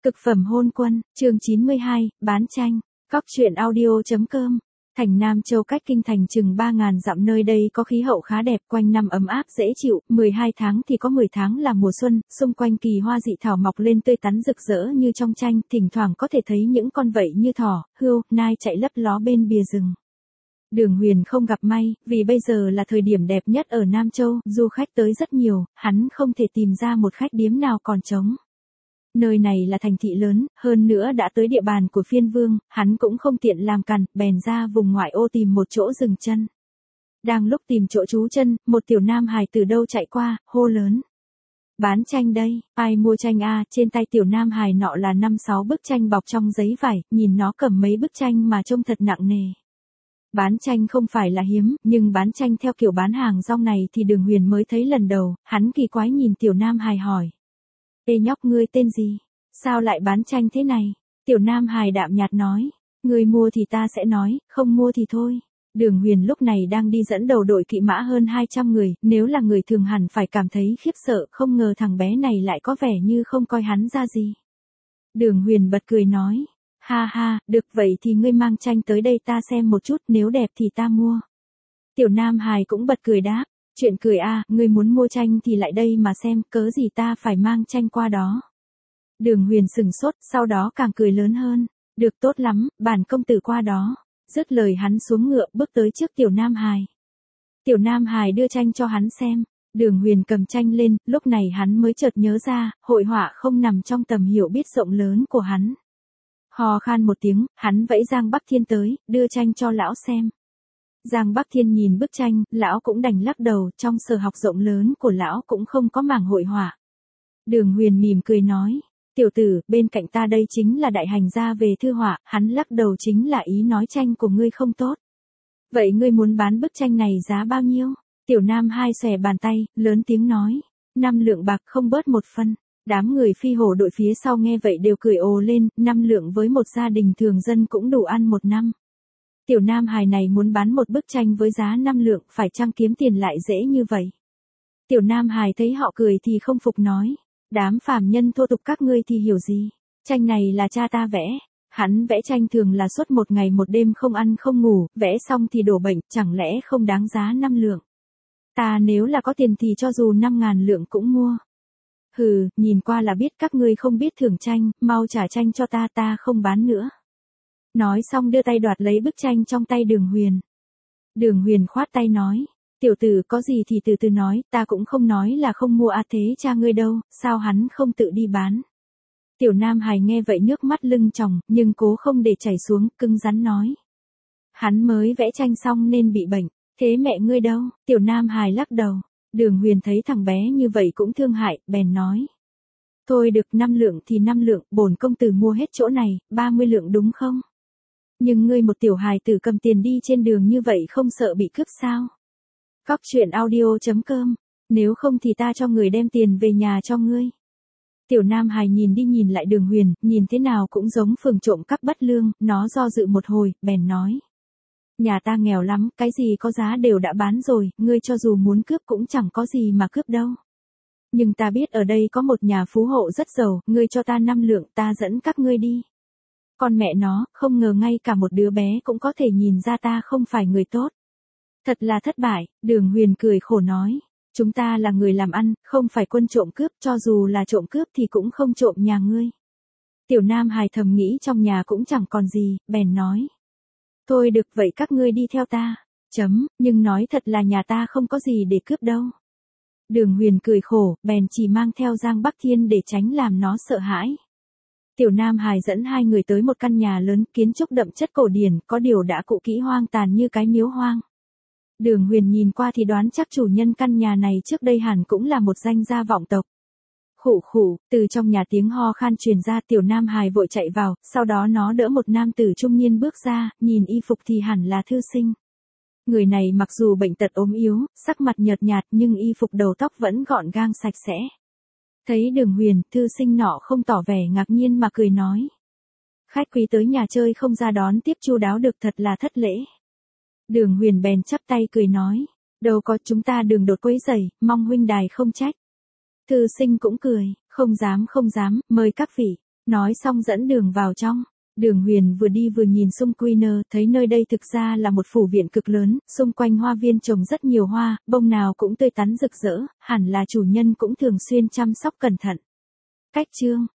Cực phẩm hôn quân, chương 92, bán tranh. Cóc truyện audio.com. Thành Nam Châu cách kinh thành chừng 3.000 dặm, nơi đây có khí hậu khá đẹp, quanh năm ấm áp dễ chịu, 12 tháng thì có 10 tháng là mùa xuân, xung quanh kỳ hoa dị thảo mọc lên tươi tắn rực rỡ như trong tranh, thỉnh thoảng có thể thấy những con vẫy như thỏ, hươu, nai chạy lấp ló bên bìa rừng. Đường Huyền không gặp may, vì bây giờ là thời điểm đẹp nhất ở Nam Châu, du khách tới rất nhiều, hắn không thể tìm ra một khách điếm nào còn trống. Nơi này là thành thị lớn, hơn nữa đã tới địa bàn của phiên vương, hắn cũng không tiện làm cằn, bèn ra vùng ngoại ô tìm một chỗ dừng chân. Đang lúc tìm chỗ trú chân, một tiểu nam hài từ đâu chạy qua, hô lớn. Bán tranh đây, ai mua tranh a? Trên tay tiểu nam hài nọ là 5-6 bức tranh bọc trong giấy vải, nhìn nó cầm mấy bức tranh mà trông thật nặng nề. Bán tranh không phải là hiếm, nhưng bán tranh theo kiểu bán hàng rong này thì Đường Huyền mới thấy lần đầu, hắn kỳ quái nhìn tiểu nam hài hỏi. Ê nhóc, ngươi tên gì? Sao lại bán tranh thế này? Tiểu nam hài đạm nhạt nói. Ngươi mua thì ta sẽ nói, không mua thì thôi. Đường Huyền lúc này đang đi dẫn đầu đội kỵ mã hơn 200 người, nếu là người thường hẳn phải cảm thấy khiếp sợ, không ngờ thằng bé này lại có vẻ như không coi hắn ra gì. Đường Huyền bật cười nói. Ha ha, được vậy thì ngươi mang tranh tới đây ta xem một chút, nếu đẹp thì ta mua. Tiểu nam hài cũng bật cười đáp. Chuyện cười a, ngươi muốn mua tranh thì lại đây mà xem, cớ gì ta phải mang tranh qua đó. Đường Huyền sừng sốt, sau đó càng cười lớn hơn. Được, tốt lắm, bản công tử qua đó. Dứt lời hắn xuống ngựa, bước tới trước tiểu nam hài. Tiểu nam hài đưa tranh cho hắn xem. Đường Huyền cầm tranh lên, lúc này hắn mới chợt nhớ ra, hội họa không nằm trong tầm hiểu biết rộng lớn của hắn. Hò khan một tiếng, hắn vẫy Giang Bắc Thiên tới, đưa tranh cho lão xem. Giang Bắc Thiên nhìn bức tranh, lão cũng đành lắc đầu, trong sở học rộng lớn của lão cũng không có mảng hội họa. Đường Huyền mỉm cười nói, tiểu tử, bên cạnh ta đây chính là đại hành gia về thư họa, hắn lắc đầu chính là ý nói tranh của ngươi không tốt. Vậy ngươi muốn bán bức tranh này giá bao nhiêu? Tiểu nam hai xòe bàn tay, lớn tiếng nói, 5 lượng bạc không bớt một phân. Đám người phi hổ đội phía sau nghe vậy đều cười ồ lên, 5 lượng với một gia đình thường dân cũng đủ ăn một năm. Tiểu nam hài này muốn bán một bức tranh với giá 5 lượng, phải chăng kiếm tiền lại dễ như vậy? Tiểu nam hài thấy họ cười thì không phục nói, đám phàm nhân thô tục các ngươi thì hiểu gì? Tranh này là cha ta vẽ. Hắn vẽ tranh thường là suốt một ngày một đêm không ăn không ngủ, vẽ xong thì đổ bệnh, chẳng lẽ không đáng giá 5 lượng? Ta nếu là có tiền thì cho dù 5.000 lượng cũng mua. Hừ, nhìn qua là biết các ngươi không biết thưởng tranh, mau trả tranh cho ta, ta không bán nữa. Nói xong đưa tay đoạt lấy bức tranh trong tay Đường Huyền. Đường Huyền khoát tay nói, tiểu tử có gì thì từ từ nói, ta cũng không nói là không mua thế cha ngươi đâu, sao hắn không tự đi bán. Tiểu nam hài nghe vậy nước mắt lưng tròng, nhưng cố không để chảy xuống, cứng rắn nói. Hắn mới vẽ tranh xong nên bị bệnh, thế mẹ ngươi đâu? Tiểu nam hài lắc đầu. Đường Huyền thấy thằng bé như vậy cũng thương hại, bèn nói. Thôi được, 5 lượng thì 5 lượng, bổn công tử mua hết chỗ này, 30 lượng đúng không? Nhưng ngươi một tiểu hài tử cầm tiền đi trên đường như vậy không sợ bị cướp sao? Cóc truyện audio.com. Nếu không thì ta cho người đem tiền về nhà cho ngươi. Tiểu nam hài nhìn đi nhìn lại Đường Huyền, nhìn thế nào cũng giống phường trộm cắp bất lương, nó do dự một hồi, bèn nói. Nhà ta nghèo lắm, cái gì có giá đều đã bán rồi, ngươi cho dù muốn cướp cũng chẳng có gì mà cướp đâu. Nhưng ta biết ở đây có một nhà phú hộ rất giàu, ngươi cho ta 5 lượng, ta dẫn các ngươi đi. Con mẹ nó, không ngờ ngay cả một đứa bé cũng có thể nhìn ra ta không phải người tốt. Thật là thất bại, Đường Huyền cười khổ nói. Chúng ta là người làm ăn, không phải quân trộm cướp, cho dù là trộm cướp thì cũng không trộm nhà ngươi. Tiểu nam hài thầm nghĩ trong nhà cũng chẳng còn gì, bèn nói. Thôi được vậy các ngươi đi theo ta. Nhưng nói thật là nhà ta không có gì để cướp đâu. Đường Huyền cười khổ, bèn chỉ mang theo Giang Bắc Thiên để tránh làm nó sợ hãi. Tiểu nam hài dẫn hai người tới một căn nhà lớn, kiến trúc đậm chất cổ điển, có điều đã cũ kỹ hoang tàn như cái miếu hoang. Đường Huyền nhìn qua thì đoán chắc chủ nhân căn nhà này trước đây hẳn cũng là một danh gia vọng tộc. Khụ khụ, từ trong nhà tiếng ho khan truyền ra, tiểu nam hài vội chạy vào, sau đó nó đỡ một nam tử trung niên bước ra, nhìn y phục thì hẳn là thư sinh. Người này mặc dù bệnh tật ốm yếu, sắc mặt nhợt nhạt nhưng y phục đầu tóc vẫn gọn gàng sạch sẽ. Thấy Đường Huyền, thư sinh nọ không tỏ vẻ ngạc nhiên mà cười nói. Khách quý tới nhà chơi không ra đón tiếp chu đáo được, thật là thất lễ. Đường Huyền bèn chắp tay cười nói. Đâu có, chúng ta đường đột quấy rầy, mong huynh đài không trách. Thư sinh cũng cười, không dám, mời các vị. Nói xong dẫn Đường vào trong. Đường Huyền vừa đi vừa nhìn xung quanh, thấy nơi đây thực ra là một phủ viện cực lớn, xung quanh hoa viên trồng rất nhiều hoa, bông nào cũng tươi tắn rực rỡ, hẳn là chủ nhân cũng thường xuyên chăm sóc cẩn thận. Cách chương